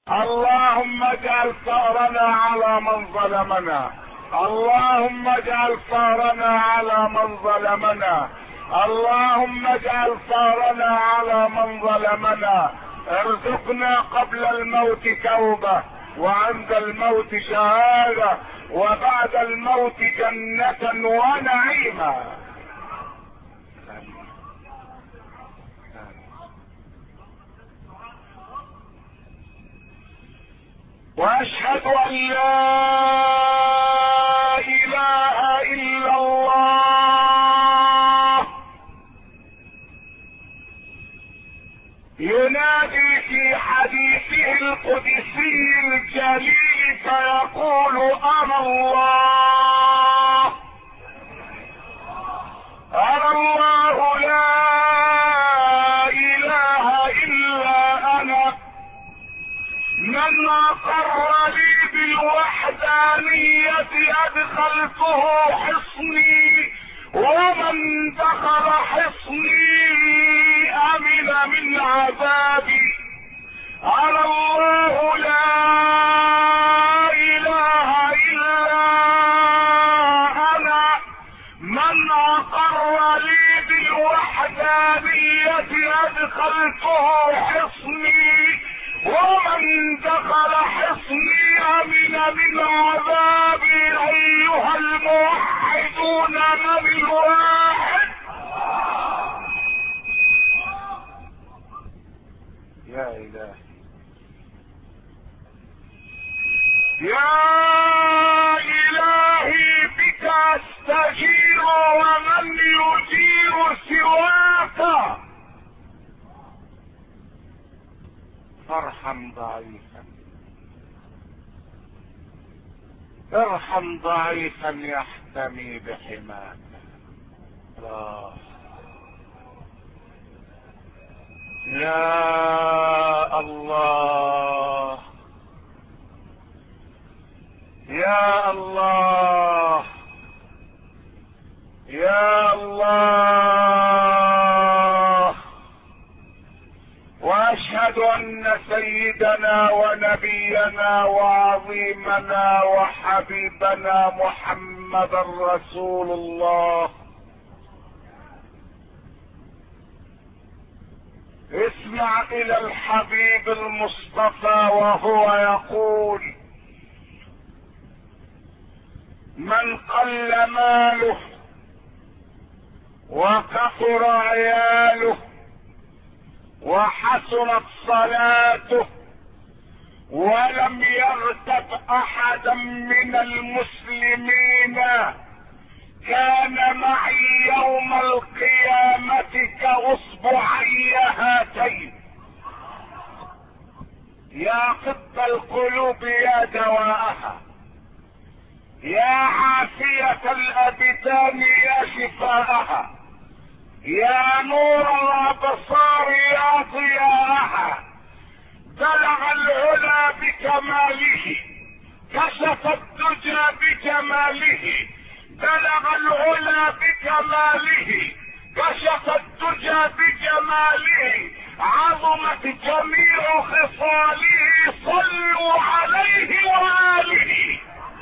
اللهم اجعل ثارنا على من ظلمنا، اللهم اجعل ثارنا على من ظلمنا، اللهم اجعل ثارنا على من ظلمنا. ارزقنا قبل الموت توبة، وعند الموت شهادة، وبعد الموت جنة ونعيما. واشهد ان لا اله الا الله ينادي في حديثه القدسي الجليل فيقول انا الله، انا الله لا اله الا انا، من اقر لي بالوحدانية ادخلته حصني، ومن دخل حصني امن من عذابي. انا الله لا اله الا انا، من اقر لي بالوحدانية ادخلته حصني، ومن دخل حصني امن من عذابي. ايها الموحدون من الواحد. يا الهي يا الهي بك استجير، ومن يجير سواك. ارحم ضعيفا، ارحم ضعيفا يحتمي بحماك. يا الله يا الله يا الله. واشهد ان سيدنا ونبينا وعظيمنا وحبيبنا محمد رسول الله. اسمع الى الحبيب المصطفى وهو يقول: من قل ماله وكثر عياله وحسنت صلاته ولم يغتب احدا من المسلمين كان معي يوم القيامة كاصبعي هاتين. يا طب القلوب يا دواءها، يا عافية الابدان يا شفاءها، يا نور الابصار يا ضياءها. بلغ العلا بكماله، كشف الدجى بجماله. بلغ العلا بكماله، كشف الدجى بجماله. عظمت جميع خصاله، صلوا عليه وآله.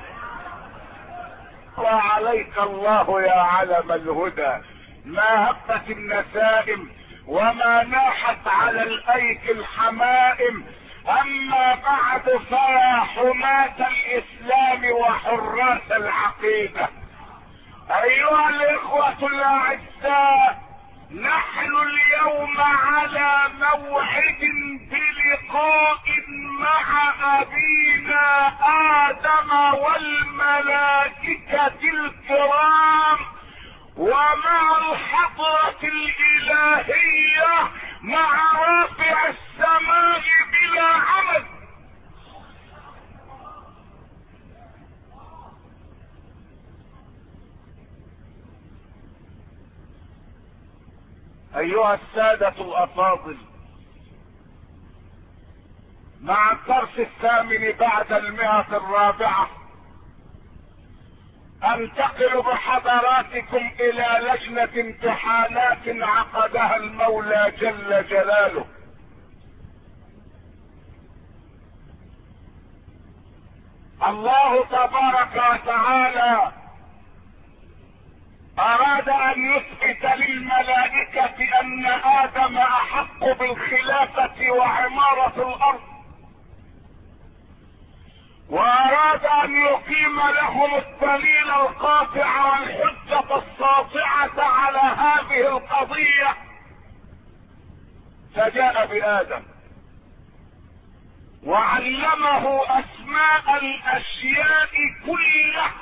وعليك الله يا علم الهدى. ما هبت النسائم وما ناحت على الايك الحمائم. اما بعد فيا حماة الاسلام وحراس العقيدة، ايها الاخوة الاعزاء، نحن اليوم على موعد بلقاء مع ابينا ادم والملائكة الكرام، ومع الحضرة الالهية، مع رافع السماء بلا عمد. ايها السادة الافاضل، مع الدرس الثامن بعد 104 انتقل بحضراتكم الى لجنة امتحانات عقدها المولى جل جلاله. الله تبارك وتعالى اراد ان يثبت للملائكة ان ادم احق بالخلافة وعمارة الارض، واراد ان يقيم لهم الدليل القاطع والحجة الساطعة على هذه القضية، فجاء بآدم وعلمه اسماء الاشياء كلها.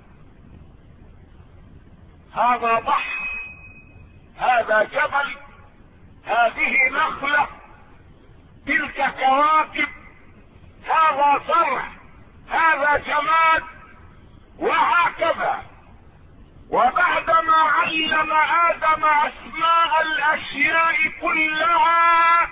هذا بحر، هذا جبل، هذه نخلة، تلك كواكب، هذا زرع، هذا جماد، وهكذا. وبعدما علم آدم اسماء الاشياء كلها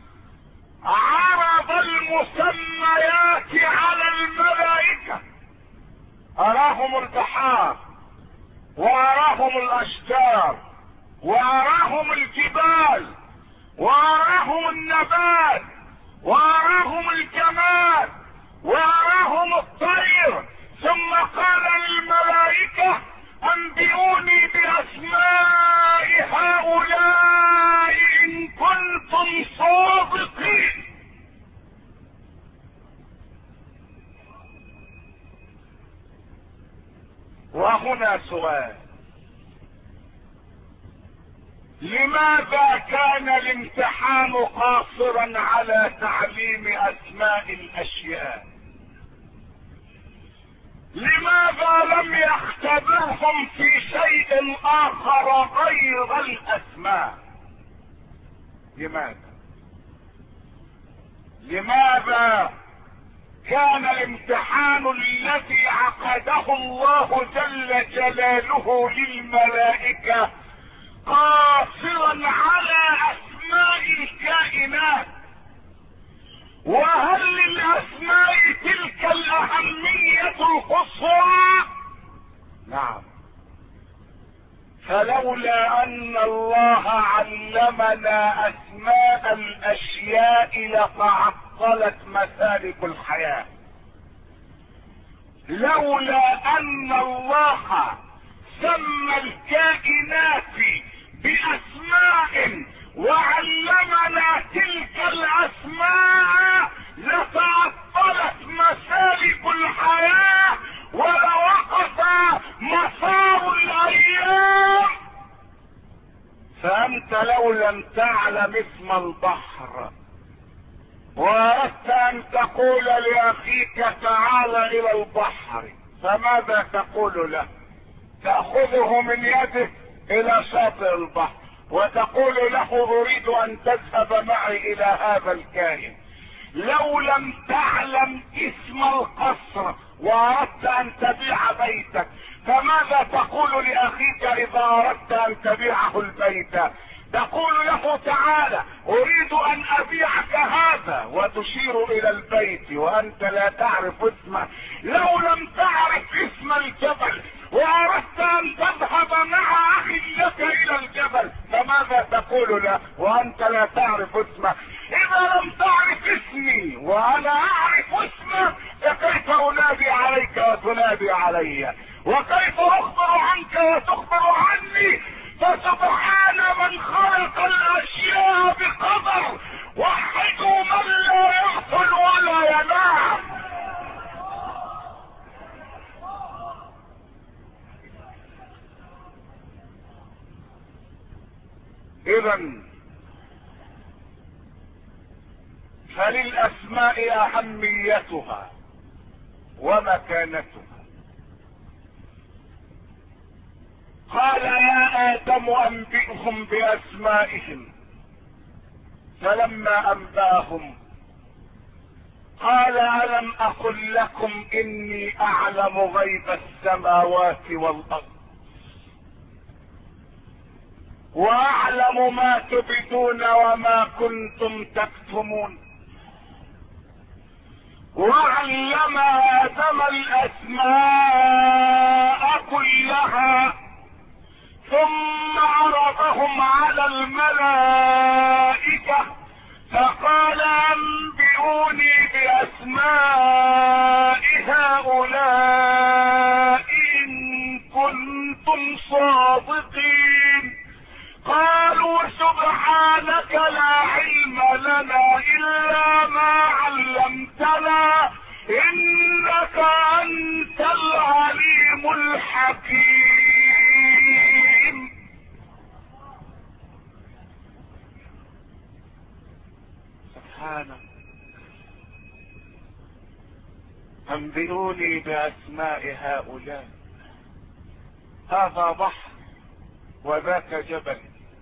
عرض المسميات على الملائكة، اراهم البحار، واراهم الاشجار، واراهم الجبال، واراهم النبات، واراهم الجماد، واراهم الطير، ثم قال للملائكة انبئوني باسماء هؤلاء ان كنتم صادقين. وهنا سؤال: لماذا كان الامتحان قاصرا على تعليم اسماء الاشياء؟ لماذا لم يختبرهم في شيء اخر غير الاسماء؟ لماذا كان الامتحان الذي عقده الله جل جلاله للملائكة قاصرا على اسماء الكائنات؟ وهل للاسماء تلك الاهمية القصوى؟ نعم. فلولا ان الله علمنا اسماء الاشياء لتعطلت مسالك الحياة. لولا ان الله سمى الكائنات باسماء وعلمنا تلك الاسماء لتعطلت مسالك الحياة ولوقف مسار الايام. فانت لو لم تعلم اسم البحر واردت ان تقول لاخيك تعال الى البحر، فماذا تقول له؟ تأخذه من يده الى شاطئ البحر وتقول له اريد ان تذهب معي الى هذا الكائن. لو لم تعلم اسم القصر واردت ان تبيع بيتك، فماذا تقول لاخيك اذا اردت ان تبيعه البيت؟ تقول له تعالى اريد ان ابيعك هذا وتشير الى البيت وانت لا تعرف اسمه. لو لم تعرف اسم الجبل واردت ان تذهب مع اخي لك الى الجبل، فماذا تقول له وانت لا تعرف اسمه؟ اذا لم تعرف اسمي وانا اعرف اسمه فكيف انادي عليك وتنادي علي؟ وكيف اخبر عنك وتخبر عني؟ فسبحان من خلق الاشياء بقدر، وحدوا من لا يغفل ولا ينام. اذا فللاسماء اهميتها ومكانتها. قال يا آدم أنبئهم بأسمائهم، فلما أنبأهم قال ألم أقل لكم إني أعلم غيب السماوات والأرض وأعلم ما تبدون وما كنتم تكتمون. وعلم آدم الأسماء كلها ثم عرضهم على الملائكة فقال انبئوني بأسماء هؤلاء صادقين. قالوا سبحانك لا علم لنا إلا ما علمتنا إنك أنت العليم الحكيم. سبحانك. أنبئوني بأسماء هؤلاء. هذا بحر وذاك جبل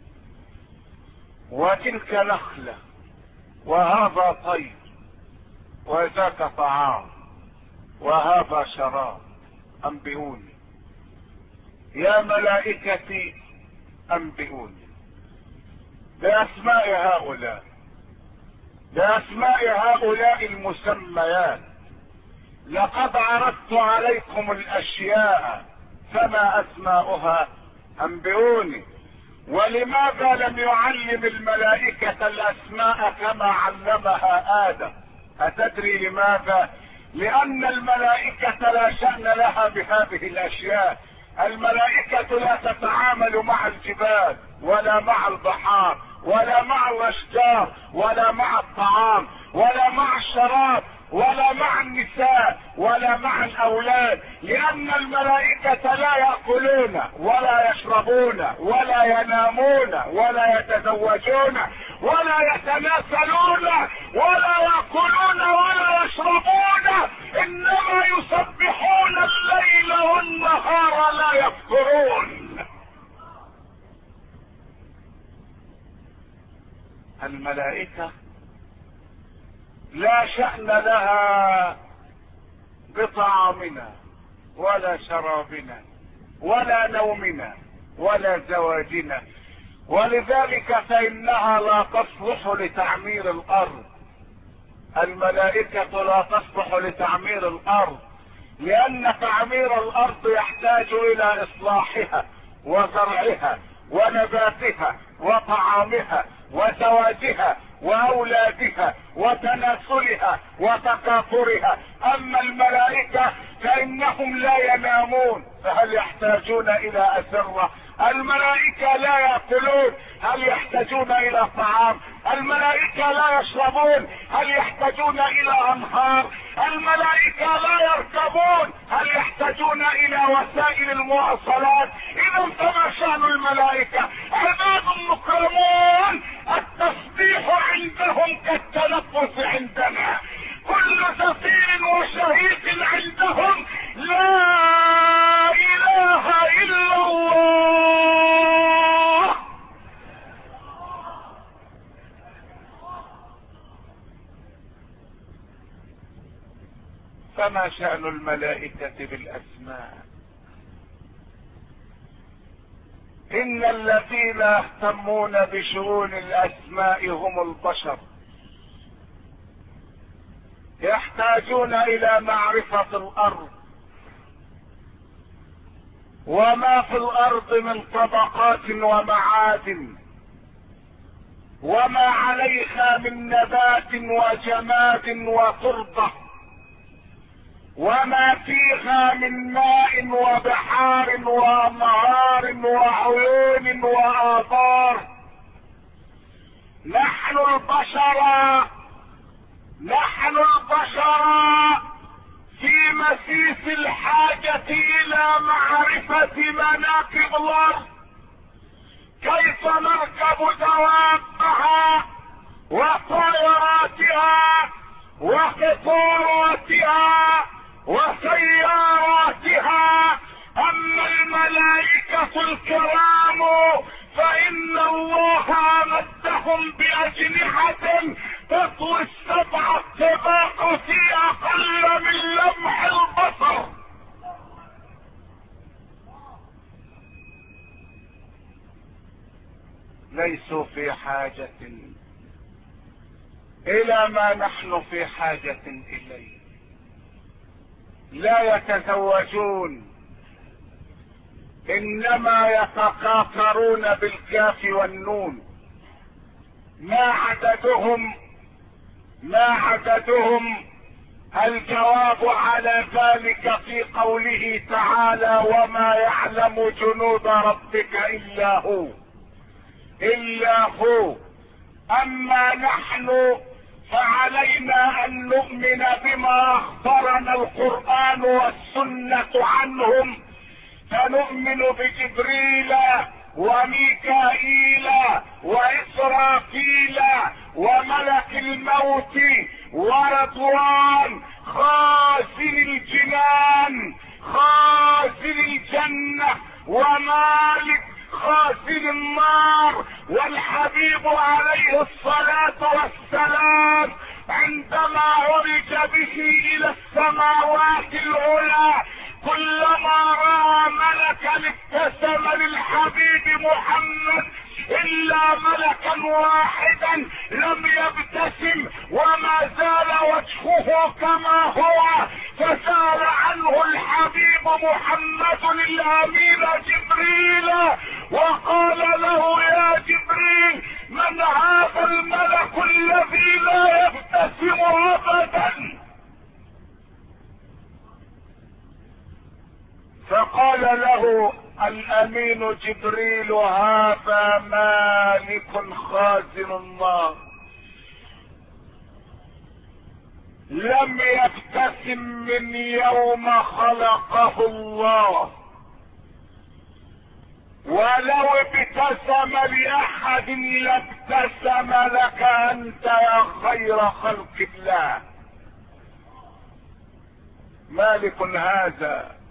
وتلك نخلة وهذا طير وذاك طعام وهذا شراب. أنبئوني يا ملائكتي، أنبئوني بأسماء هؤلاء، بأسماء هؤلاء المسميات. لقد عرضت عليكم الأشياء فما أسماؤها؟ أنبئوني. ولماذا لم يعلم الملائكة الأسماء كما علمها آدم؟ أتدري لماذا؟ لأن الملائكة لا شأن لها بهذه الأشياء. الملائكة لا تتعامل مع الجبال ولا مع البحار ولا مع الأشجار ولا مع الطعام ولا مع الشراب ولا مع النساء ولا مع الأولاد، لأن الملائكة لا يأكلون ولا يشربون ولا ينامون ولا يتزوجون ولا يتناسلون ولا يأكلون ولا يشربون، إنما يسبحون الليل والنهار لا يفترون. الملائكة لا شأن لها بطعامنا ولا شرابنا ولا نومنا ولا زواجنا، ولذلك فإنها لا تصلح لتعمير الأرض. الملائكة لا تصلح لتعمير الأرض، لأن تعمير الأرض يحتاج إلى إصلاحها وزرعها ونباتها وطعامها وزواجها واولادها وتناسلها وتكاثرها. اما الملائكة فانهم لا ينامون، فهل يحتاجون الى اسرة؟ الملائكة لا يأكلون، هل يحتاجون الى طعام؟ الملائكة لا يشربون، هل يحتاجون الى انهار؟ الملائكة لا يركبون، هل يحتاجون الى وسائل المواصلات؟ اذا فما شأن الملائكة؟ عباد مكرمون، التسبيح عندهم كالتنفس عندنا، كل زفير وشهيق عندهم لا اله الا الله. فما شأن الملائكة بالاسماء؟ ان الذين يهتمون بشؤون الاسماء هم البشر، يحتاجون الى معرفة الارض وما في الارض من طبقات ومعادن، وما عليها من نبات وجماد وتربة، وما فيها من ماء وبحار وانهار وعيون وآبار. نحن البشر في مسيس الحاجة الى معرفة مناكب الارض، كيف نركب دوابها وطائراتها وقطاراتها وسياراتها. اما الملائكة الكرام فان الله امدهم باجنحة تطوي السبع الطباق في اقل من لمح البصر. ليسوا في حاجة الى ما نحن في حاجة اليه. لا يتزوجون، انما يتقاطرون بالكاف والنون. ما عددهم الجواب على ذلك في قوله تعالى: وما يعلم جنود ربك الا هو. اما نحن فعلينا ان نؤمن بما اخبرنا القرآن والسنة عنهم، فنؤمن بجبريل وميكائيل وإسرافيل وملك الموت ورضوان خازن الجنان خازن الجنة ومالك خازن النار. والحبيب عليه الصلاة والسلام عندما عرج به الى السماوات العلى كلما رأى ملكا ابتسم للحبيب محمد، الا ملكا واحدا لم يبتسم وما زال وجهه كما هو، فسأل عنه الحبيب محمد الامين جبريل وقال له: يا جبريل، من هذا الملك الذي لا يبتسم ابدا؟ فقال له الامين جبريل: هذا مالك خازن النار، لم يبتسم من يوم خلقه الله، ولو ابتسم لاحد لابتسم لك انت يا خير خلق الله. مالك هذا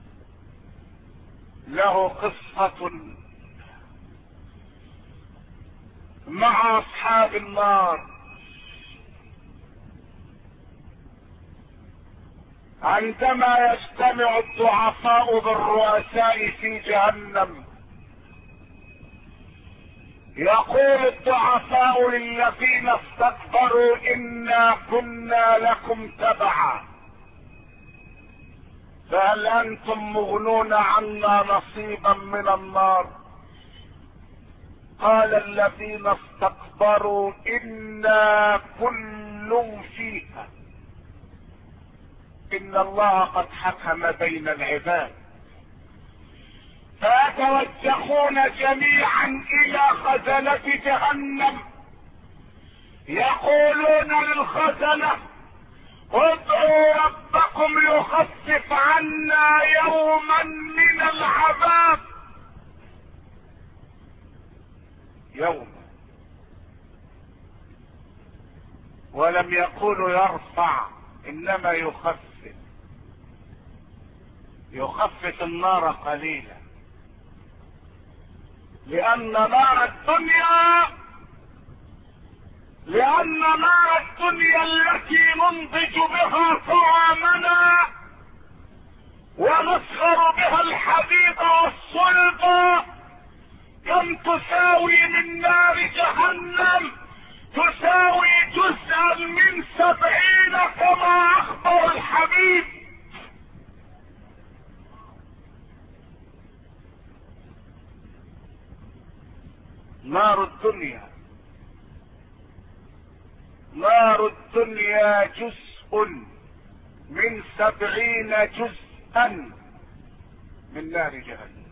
له قصة مع اصحاب النار، عندما يجتمع الضعفاء بالرؤساء في جهنم يقول الضعفاء للذين استكبروا: إنا كنا لكم تبعا فهل أنتم مغنون عنا نصيبا من النار؟ قال الذين استكبروا: إنا كل فيها إن الله قد حكم بين العباد. فيتوجهون جميعا إلى خزنة جهنم يقولون للخزنة: ادعوا ربكم يخفف عنا يوما من العذاب. يوم، ولم يقولوا يرفع، انما يخفف النار قليلا، لان نار الدنيا التي ننضج بها طعامنا ونسخر بها الحديد والصلب كم تساوي من نار جهنم؟ تساوي جزءا من 70 كما اخبر الحبيب. نار الدنيا جزء من 70 جزءا من نار جهنم.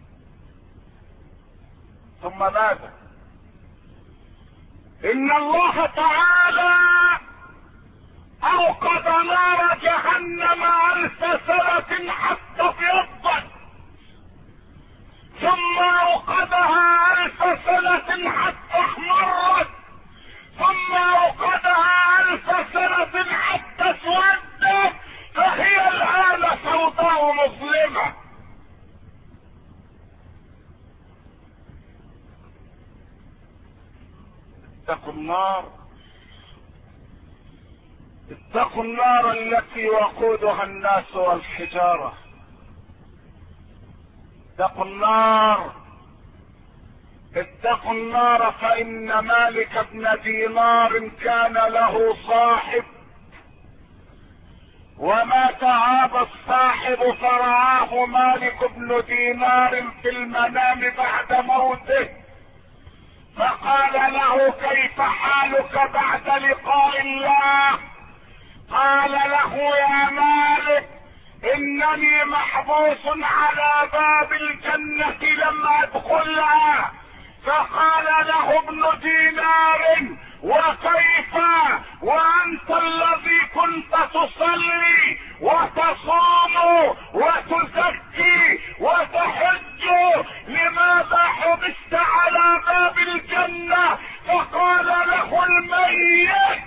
ثم ماذا؟ ان الله تعالى اوقد نار جهنم 1000 سنة حتى ابيضت، ثم اوقدها 1000 سنة حتى احمرت، ثم اوقدها 1000 سنة حتى اسودت، فهي الان سوداء مظلمة. اتقوا النار التي وقودها الناس والحجارة. اتقوا النار فإن مالك بن دينار كان له صاحب، ومات هذا الصاحب فرآه مالك بن دينار في المنام بعد موته، فقال له: كيف حالك بعد لقاء الله؟ قال له يا مالك انني محبوس على باب الجنة لم ادخلها. فقال له ابن دينار وكيف وانت الذي كنت تصلي وتصوم وتزكي وتحج، لماذا حبست على باب الجنة؟ فقال له الميت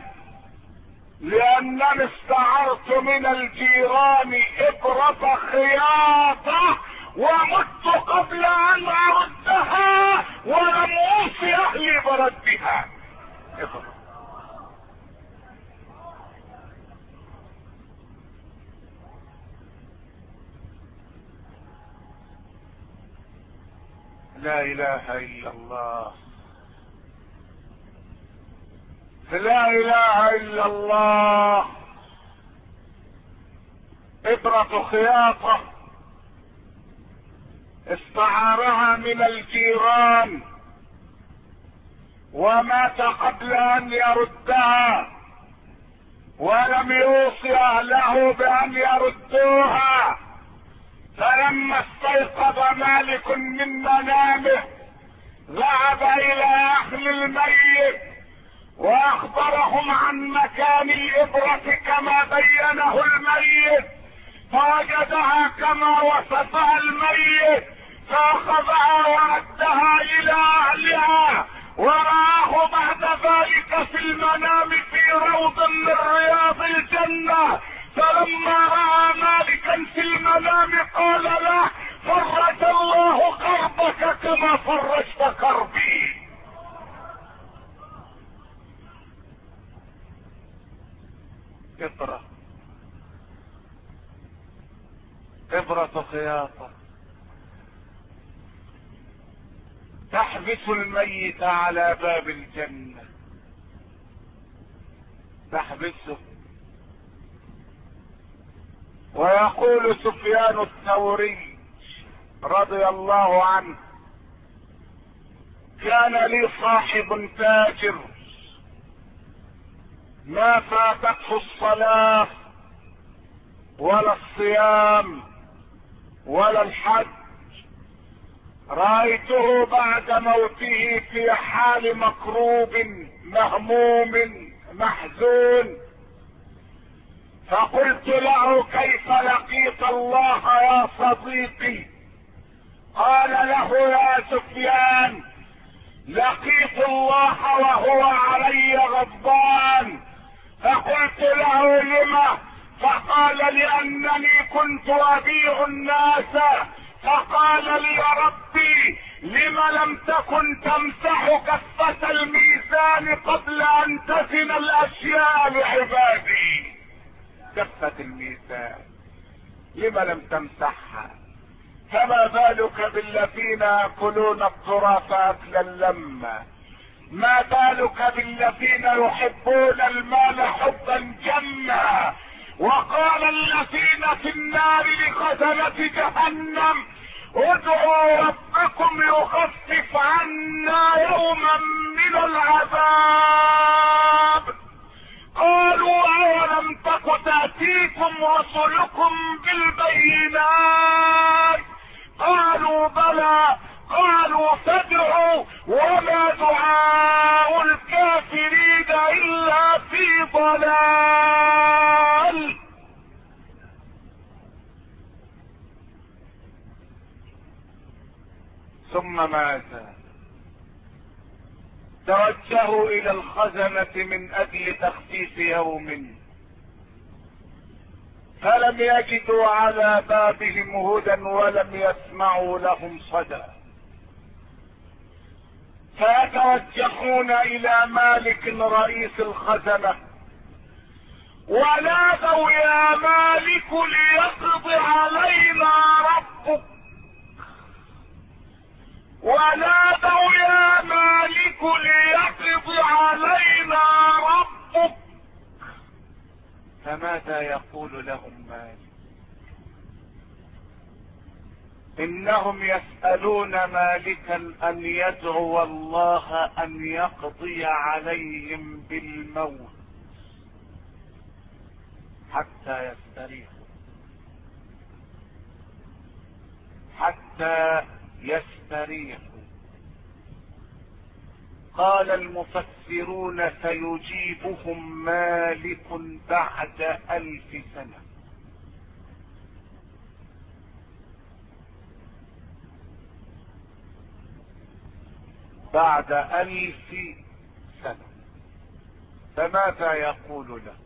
لانني استعرت من الجيران ابرة خياطة ومت قبل ان اردها ولم اوصي اهلي بردها. لا اله الا الله، لا اله الا الله. ابرة خياطة استعارها من الجيران ومات قبل ان يردها ولم يوصي اهله بان يردوها. فلما استيقظ مالك من منامه ذهب الى اهل الميت واخبرهم عن مكان الابرة كما بينه الميت، فوجدها كما وصفها الميت، فاخذها وردها الى اهلها، ورآه بعد ذلك في المنام في روض من رياض الجنة. فلما رأى مالكا في المنام قال له فرج الله كربك كما فرجت كربي. إبرة خياطة تحبس الميت على باب الجنة، تحبسه. ويقول سفيان الثوري رضي الله عنه كان لي صاحب تاجر ما فاتته الصلاة ولا الصيام ولا الحج، رأيته بعد موته في حال مكروب مهموم محزون، فقلت له كيف لقيت الله يا صديقي؟ قال له يا سفيان لقيت الله وهو علي غضبان. فقلت له لما؟ فقال لانني كنت ابيع الناس. فقال لي يا ربي لم لم تكن تمسح كفة الميزان قبل ان تزن الاشياء لعبادي؟ كفة الميزان لم لم تمسحها؟ فما بالك بالذين ياكلون التراث اكلا لما؟ ما بالك بالذين يحبون المال حبا جما؟ وقال الذين في النار لخزنة جهنم ادعوا ربكم يخفف عنا يوما من العذاب. قالوا اولم تك تأتيكم رسلكم بالبينات؟ قالوا بلى. قالوا فادعوا وما دعاء الكافرين الا في ضلال. ثم ماذا؟ توجهوا الى الخزنة من اجل تخفيف يوم، فلم يجدوا على بابهم هدى ولم يسمعوا لهم صدى، فيتوجهون الى مالك رئيس الخزنة ونادوا يا مالك ليقض علينا ربك، ونادوا يا مالك ليقض علينا ربك. فماذا يقول لهم مالك؟ انهم يسألون مالكا ان يدعو الله ان يقضي عليهم بالموت. حتى يستريحوا، حتى يستريحوا. قال المفسرون سيجيبهم مالك بعد 1000 سنة. بعد 1000 سنة. فماذا يقول له؟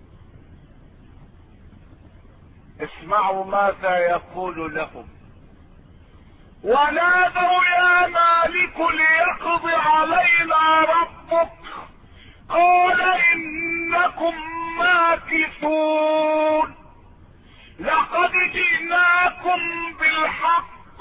اسمعوا ماذا يقول لهم. ونادوا يا مالك ليقضي علينا ربك، قال انكم ماكثون. لقد جئناكم بالحق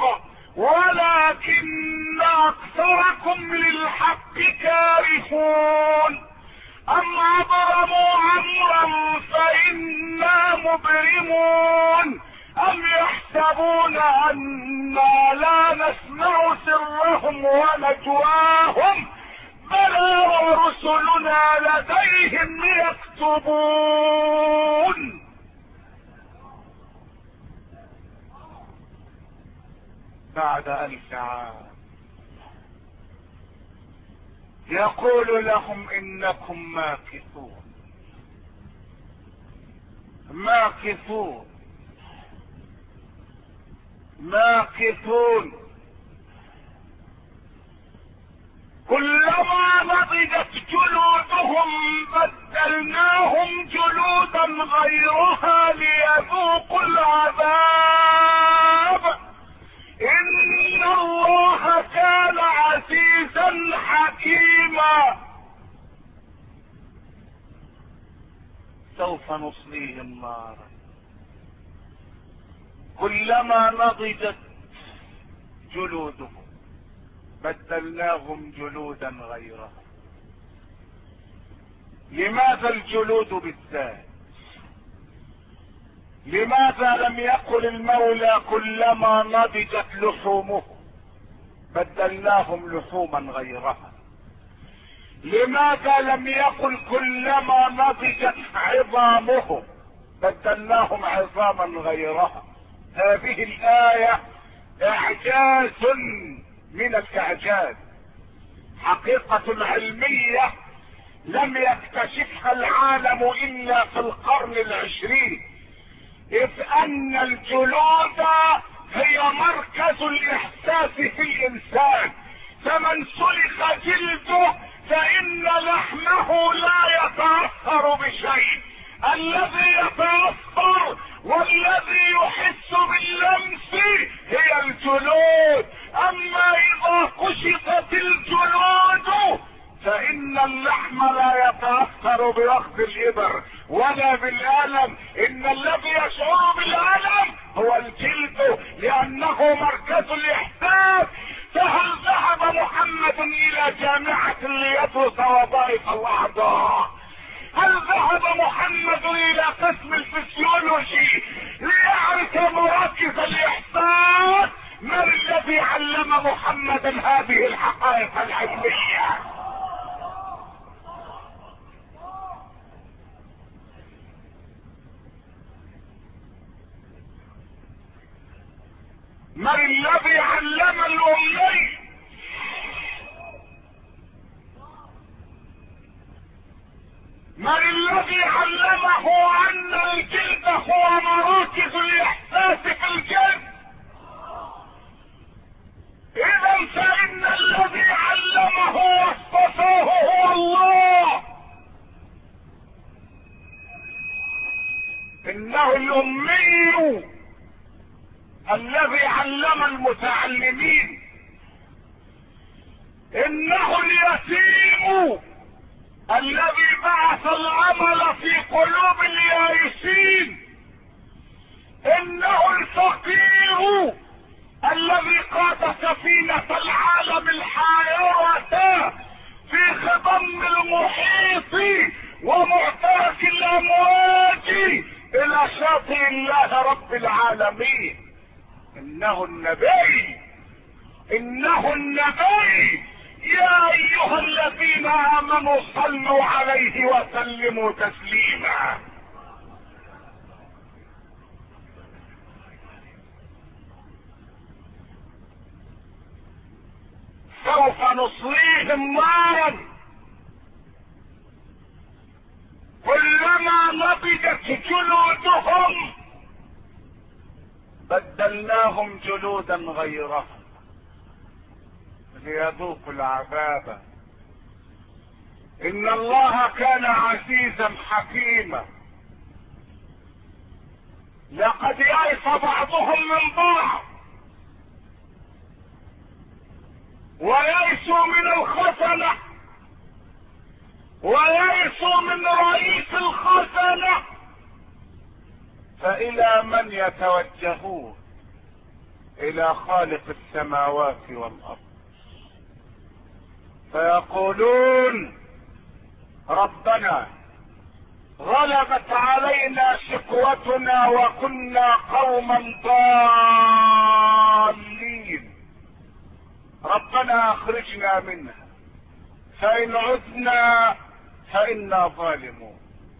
ولكن اكثركم للحق كارهون. ام ابرموا امرا فانا مبرمون، ام يحسبون انا لا نسمع سرهم ونجواهم، بلى ورسلنا لديهم يكتبون. بعد 1000 عام يقول لهم انكم ماكثون، ماكثون، ماكثون. كلما نضجت جلودهم بدلناهم جلودا غيرها ليذوقوا العذاب، ان الله كان عزيزا حكيما. سوف نصليهم نارا كلما نضجت جلودهم بدلناهم جلودا غيرها. لماذا الجلود بالذات؟ لماذا لم يقل المولى كلما نضجت لحومه بدلناهم لحوما غيرها؟ لماذا لم يقل كلما نضجت عظامهم بدلناهم عظاما غيرها؟ هذه الآية اعجاز من الاعجاز، حقيقة علمية لم يكتشفها العالم الا في القرن 20، اذ ان الجلود هي مركز الاحساس في الانسان، فمن سلخ جلده فان لحمه لا يتأثر بشيء. الذي يتأثر والذي يحس باللمس هي الجلود. اما اذا كشطت الجلود فان اللحم لا يتأثر باخذ الابر ولا بالالم، ان الذي يشعر بالالم هو الجلد لانه مركز الاحساس. فهل ذهب محمد الى جامعة ليدرس وظائف الاعضاء؟ هل ذهب محمد الى قسم الفسيولوجي ليعرف مراكز الاحساس؟ من الذي علم محمدا هذه الحقائق العلمية؟ من الذي علم الامي؟ من الذي علمه ان الجلد هو مراكز الاحساس في الجلد؟ اذا فان الذي علمه واصطفاه هو الله. انه الامي الذي علم المتعلمين، انه اليتيم الذي بعث الامل في قلوب اليائسين، انه الفقير الذي قاد سفينة العالم الحائرة في خضم المحيط ومعترك الامواج الى شاطئ الله رب العالمين. انه النبي، انه النبي. يا ايها الذين امنوا صلوا عليه وسلموا تسليما. سوف نصليهم نارا كلما نضجت جلودهم بدلناهم جلودا غيرها ليذوقوا العذاب. ان الله كان عزيزا حكيما. لقد يئس بعضهم من بعض ويئسوا من الخزنة ويئسوا من رئيس الخزنة، فإلى من يتوجهون؟ إلى خالق السماوات والأرض، فيقولون ربنا غلبت علينا شقوتنا وكنا قوما ضالين، ربنا اخرجنا منها فإن عدنا فإنا ظالمون.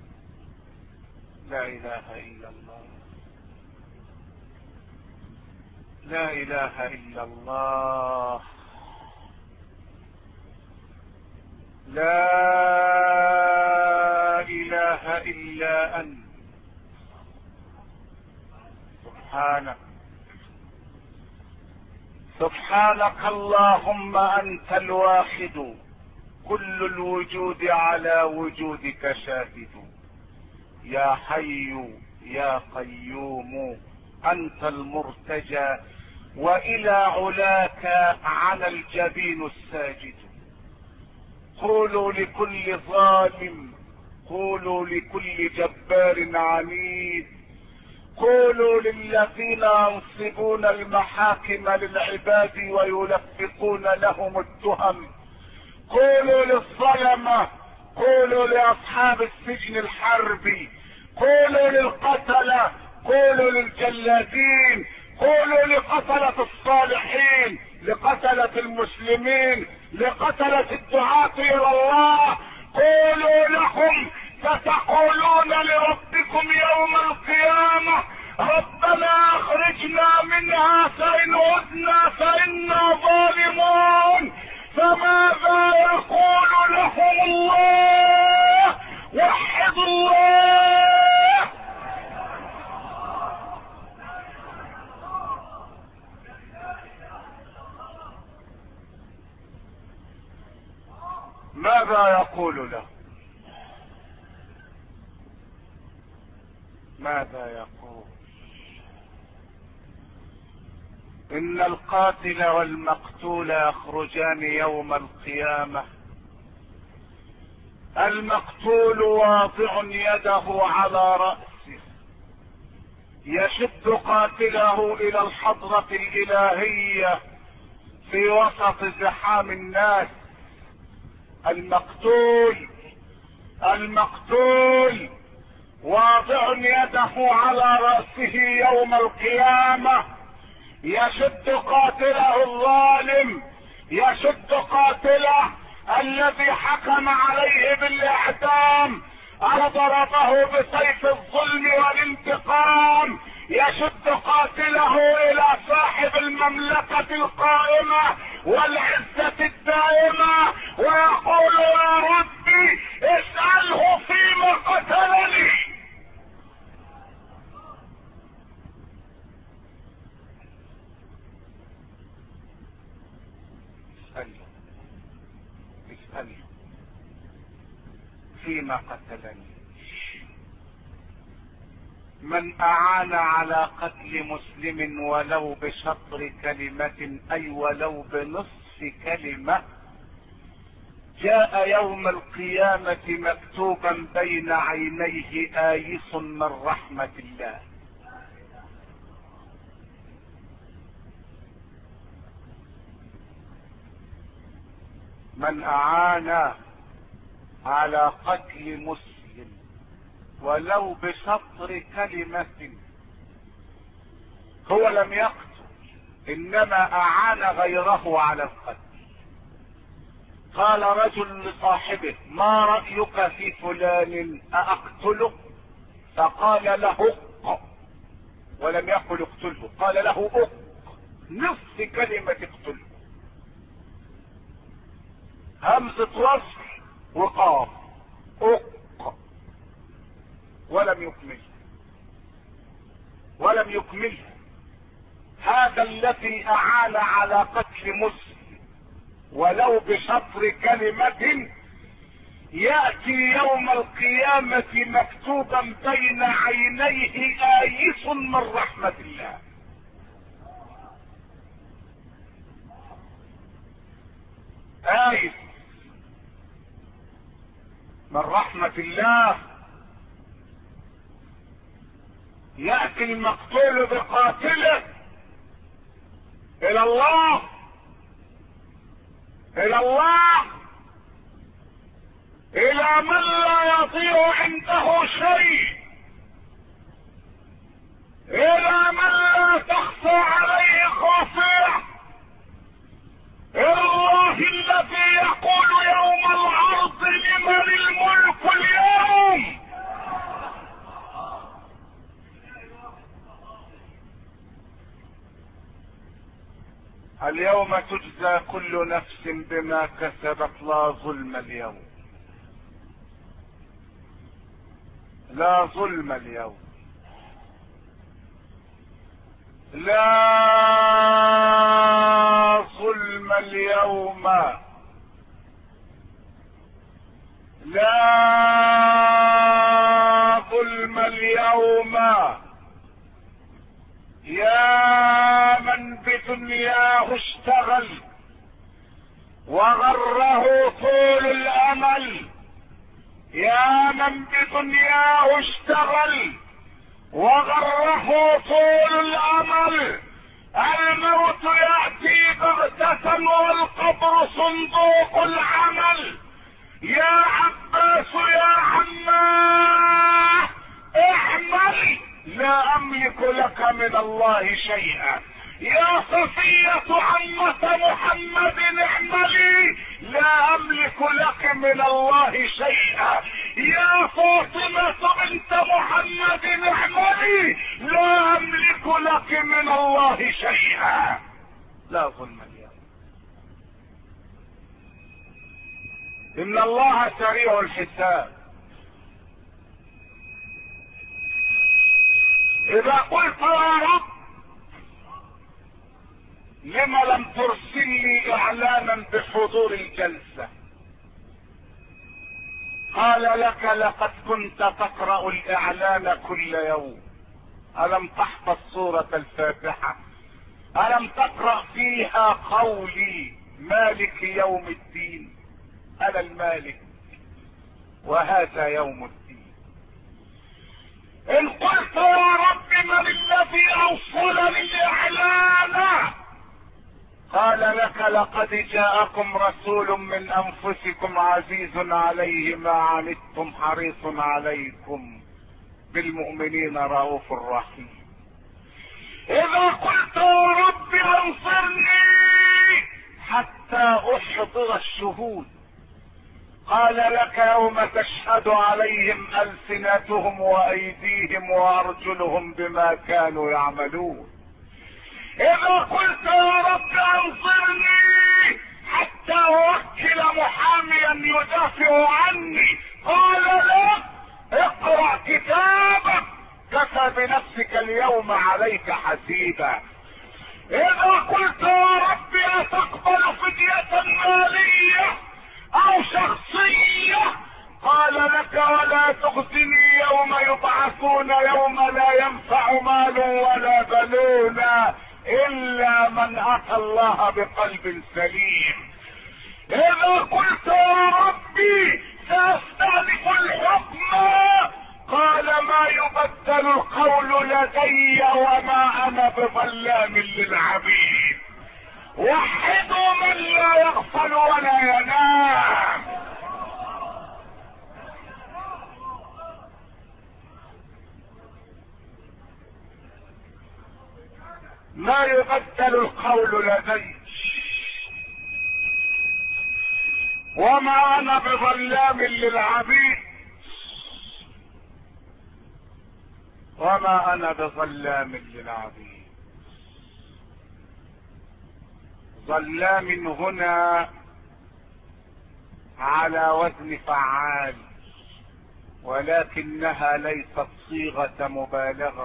لا إله إلا الله، لا إله إلا الله، لا إله إلا أنت سبحانك. سبحانك اللهم أنت الواحد كل الوجود على وجودك شاهد. يا حي يا قيوم أنت المرتجى وإلى علاك على الجبين الساجد. قولوا لكل ظالم، قولوا لكل جبار عنيد، قولوا للذين ينصبون المحاكم للعباد ويلفقون لهم التهم، قولوا للظلمة، قولوا لأصحاب السجن الحربي، قولوا للقتلة، قولوا للجلادين، قولوا لقتلة الصالحين، لقتلة المسلمين، لقتلة الدعاة إلى الله، قولوا لهم ستقولون لربكم يوم القيامة ربنا اخرجنا منها فإن عدنا فإنا ظالمون. فماذا يقول لهم الله؟ وحدوا الله. ماذا يقول له؟ ماذا يقول؟ ان القاتل والمقتول يخرجان يوم القيامة. المقتول واضع يده على رأسه يشد قاتله الى الحضرة الالهية في وسط زحام الناس. المقتول واضع يده على رأسه يوم القيامة يشد قاتله الظالم، يشد قاتله الذي حكم عليه بالاعدام او ضربه بسيف الظلم والانتقام، يشد قاتله الى صاحب المملكة القائمة والعزة الدائمة ويقول يا ربي اسأله فيما قتلني. اسأله فيما قتلني. من اعان على قتل مسلم ولو بشطر كلمة اي ولو بنصف كلمة جاء يوم القيامة مكتوبا بين عينيه آيس من رحمة الله. من اعان على قتل مسلم ولو بشطر كلمة، هو لم يقتل انما اعان غيره على القتل. قال رجل لصاحبه ما رأيك في فلان اقتله؟ فقال له ولم يقل اقتله، قال له نصف كلمة اقتله. همزة وصل وقاف أق، ولم يكملها. هذا الذي أعان على قتل مسلم ولو بشطر كلمة يأتي يوم القيامة مكتوبا بين عينيه آيس من رحمة الله. آيس من رحمة الله. يأتي المقتول بقاتله إلى الله، إلى من لا يضيع عنده شيء، إلى من لا تخفى عليه خافية، إلى الله الذي يقول يوم العرض لمن الملك اليوم. اليوم تجزى كل نفس بما كسبت لا ظلم اليوم، لا ظلم اليوم، لا ظلم اليوم، لا ظلم اليوم. يا من بدنياه اشتغل وغره طول الامل، يا من بدنياه اشتغل وغره طول الامل، الموت يأتي بغتة والقبر صندوق العمل. يا عباس يا عماه اعمل، لا املك لك من الله شيئا. يا صفية عمة محمد اعملي، لا املك لك من الله شيئا. يا فاطمة بنت محمد اعملي، لا املك لك من الله شيئا. لا ظلم اليوم، ان الله سريع الحساب. اذا قلت يا رب لم لم ترسل لي اعلانا بحضور الجلسة، قال لك لقد كنت تقرأ الاعلان كل يوم. الم تحفظ سورة الفاتحة؟ الم تقرأ فيها قولي مالك يوم الدين؟ انا المالك وهذا يوم الدين. ان قلت يا رب من الذي اوصلني الاعلان؟ قال لك لقد جاءكم رسول من انفسكم عزيز عليه ما عنتم حريص عليكم بالمؤمنين رؤوف رحيم. اذا قلت يا رب انصرني حتى احضر الشهود، قال لك يوم تشهد عليهم ألسنتهم وأيديهم وأرجلهم بما كانوا يعملون. إذا قلت يا رب أنصرني حتى أوكل محاميا يدافع عني، قال لا، اقرأ كتابك كفى بنفسك اليوم عليك حسيبا. إذا قلت يا رب أتقبل فدية مالية او شخصية، قال لك ولا تخزني يوم يبعثون يوم لا ينفع مال ولا بنون الا من اتى الله بقلب سليم. اذا قلت يا ربي ساستأنف الحكم، قال ما يبدل القول لدي وما انا بظلام للعبيد. وحدوا من لا يغفل ولا ينام. ما يبدل القول لدي وما انا بظلام للعبيد، وما انا بظلام للعبيد. ظلام هنا على وزن فعال، ولكنها ليست صيغة مبالغة،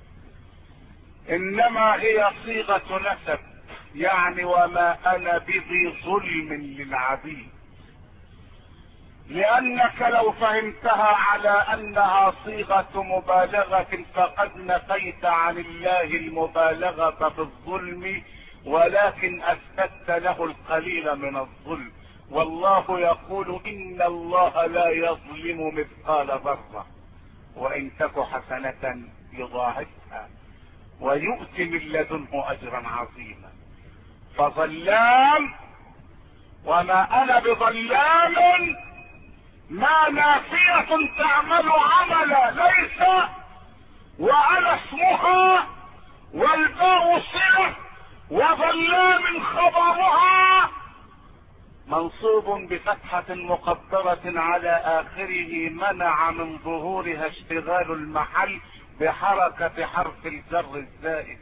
انما هي صيغة نسب، يعني وما انا بذي ظلم للعبيد. لانك لو فهمتها على انها صيغة مبالغة فقد نفيت عن الله المبالغة في الظلم، ولكن اثبتت له القليل من الظلم. والله يقول ان الله لا يظلم مثقال ذرة، وان تك حسنة يضاعفها ويؤتي من لدنه اجرا عظيما. فظلام وما انا بظلام ما نافية تعمل عملا ليس، وانا اسمها والباء صلة، وظلام خبرها منصوب بفتحة مقدرة على اخره منع من ظهورها اشتغال المحل بحركة حرف الجر الزائد.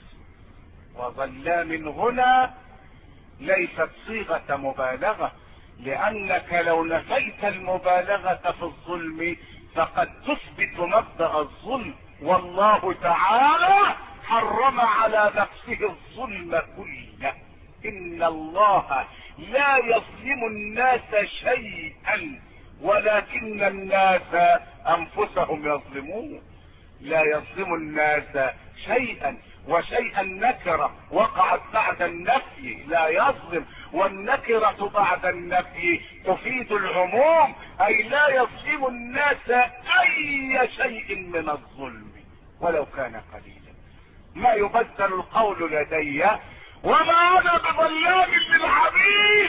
وظلام هنا ليست صيغة مبالغة، لانك لو نفيت المبالغة في الظلم فقد تثبت مبدأ الظلم، والله تعالى حرم على نفسه الظلم كله. ان الله لا يظلم الناس شيئا ولكن الناس انفسهم يظلمون. لا يظلم الناس شيئا، وشيئا نكرة وقعت بعد النفي، لا يظلم، والنكرة بعد النفي تفيد العموم، اي لا يظلم الناس اي شيء من الظلم ولو كان قليلا. ما يبدل القول لدي وما انا بظلام للعبيد.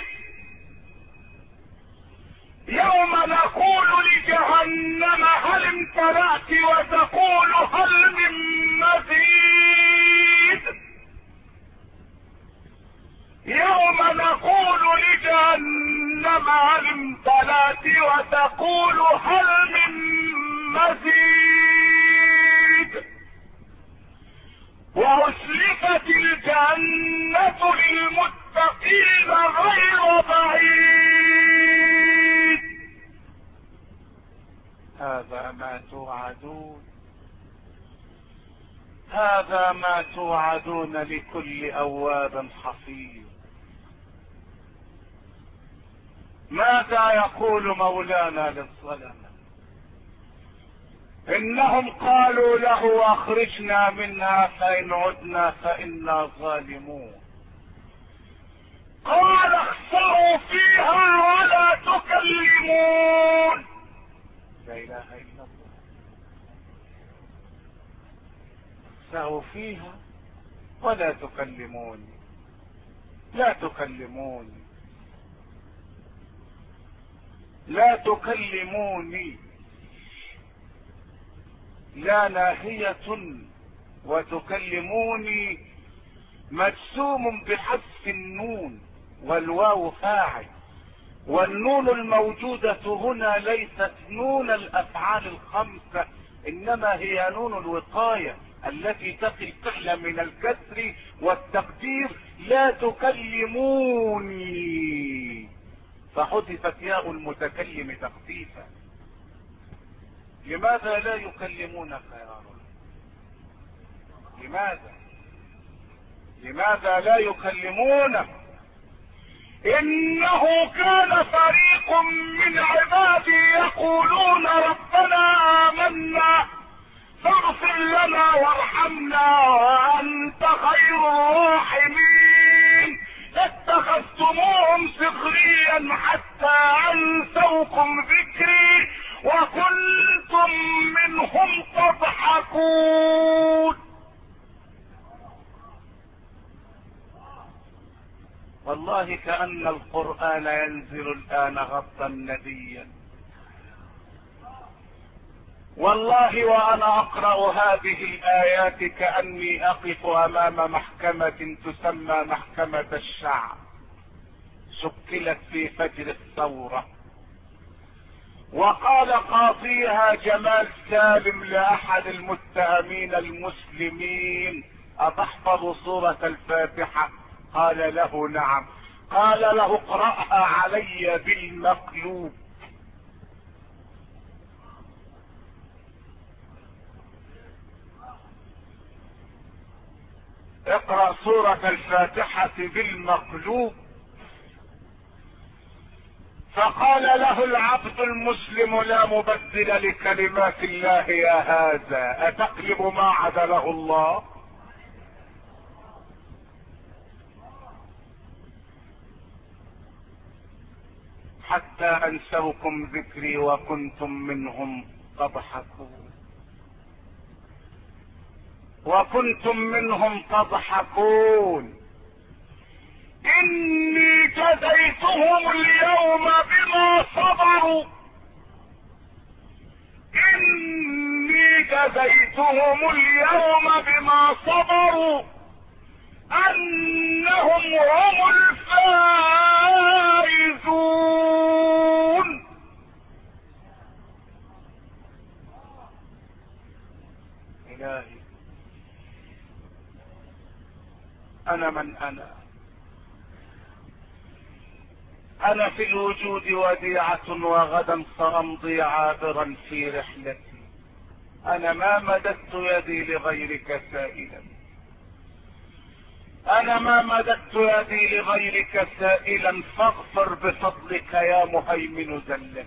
يوم نقول لجهنم هل امتلأت وتقول هل من مزيد. يوم نقول لجهنم هل امتلأت وتقول هل من مزيد. وأزلفت الجنة للمتقين غير بعيد. هذا ما توعدون، هذا ما توعدون لكل أواب حفيظ. ماذا يقول مولانا للظلمة؟ انهم قالوا له اخرجنا منها فان عدنا فانا ظالمون. قال اخسروا فيها ولا تكلمون. لا اله الا الله. اخسروا فيها ولا تكلمون، لا تكلمون، لا تكلموني. لا ناهية وتكلموني مجزوم بحذف النون، والواو فاعل، والنون الموجودة هنا ليست نون الافعال الخمسة، انما هي نون الوقاية التي تقي الفعل من الكسر والتقدير لا تكلموني، فحذفت ياء المتكلم تخفيفا. لماذا لا يكلمونك يا رب؟ لماذا لا يكلمونك؟ انه كان فريق من عبادي يقولون ربنا آمنا فاغفر لنا وارحمنا وانت خير الراحمين. اتخذتموهم سخريا حتى انسوكم ذكري وكنتم منهم تضحكون. والله كأن القرآن ينزل الآن غضا نديا. والله وأنا أقرأ هذه الآيات كأني أقف أمام محكمة تسمى محكمة الشعب، شكلت في فجر الثورة، وقال قاضيها جمال سالم لأحد المتهمين المسلمين: أتحفظ سورة الفاتحة؟ قال له نعم. قال له اقرأها علي بالمقلوب. اقرأ سورة الفاتحة بالمقلوب. فقال له العبد المسلم لا مبدل لكلمات الله يا هذا اتقلب ما عدله الله. حتى انسوكم ذكري وكنتم منهم تضحكون. وكنتم منهم تضحكون. اني جزيتهم اليوم بما صبروا. اني جزيتهم اليوم بما صبروا انهم هم الفائزون. الهي انا من انا في الوجود وديعة وغدا سأمضي عابرا في رحلتي. انا ما مددت يدي لغيرك سائلا. انا ما مددت يدي لغيرك سائلا فاغفر بفضلك يا مهيمن زلتي.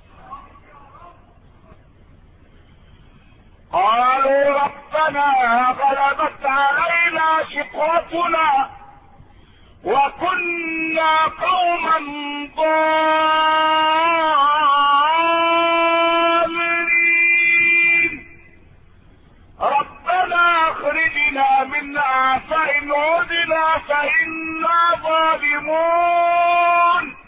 قالوا ربنا غلبت علينا شقوتنا وكنا قوما ضالين. ربنا اخرجنا منها فإن عدنا فإنا ظالمون.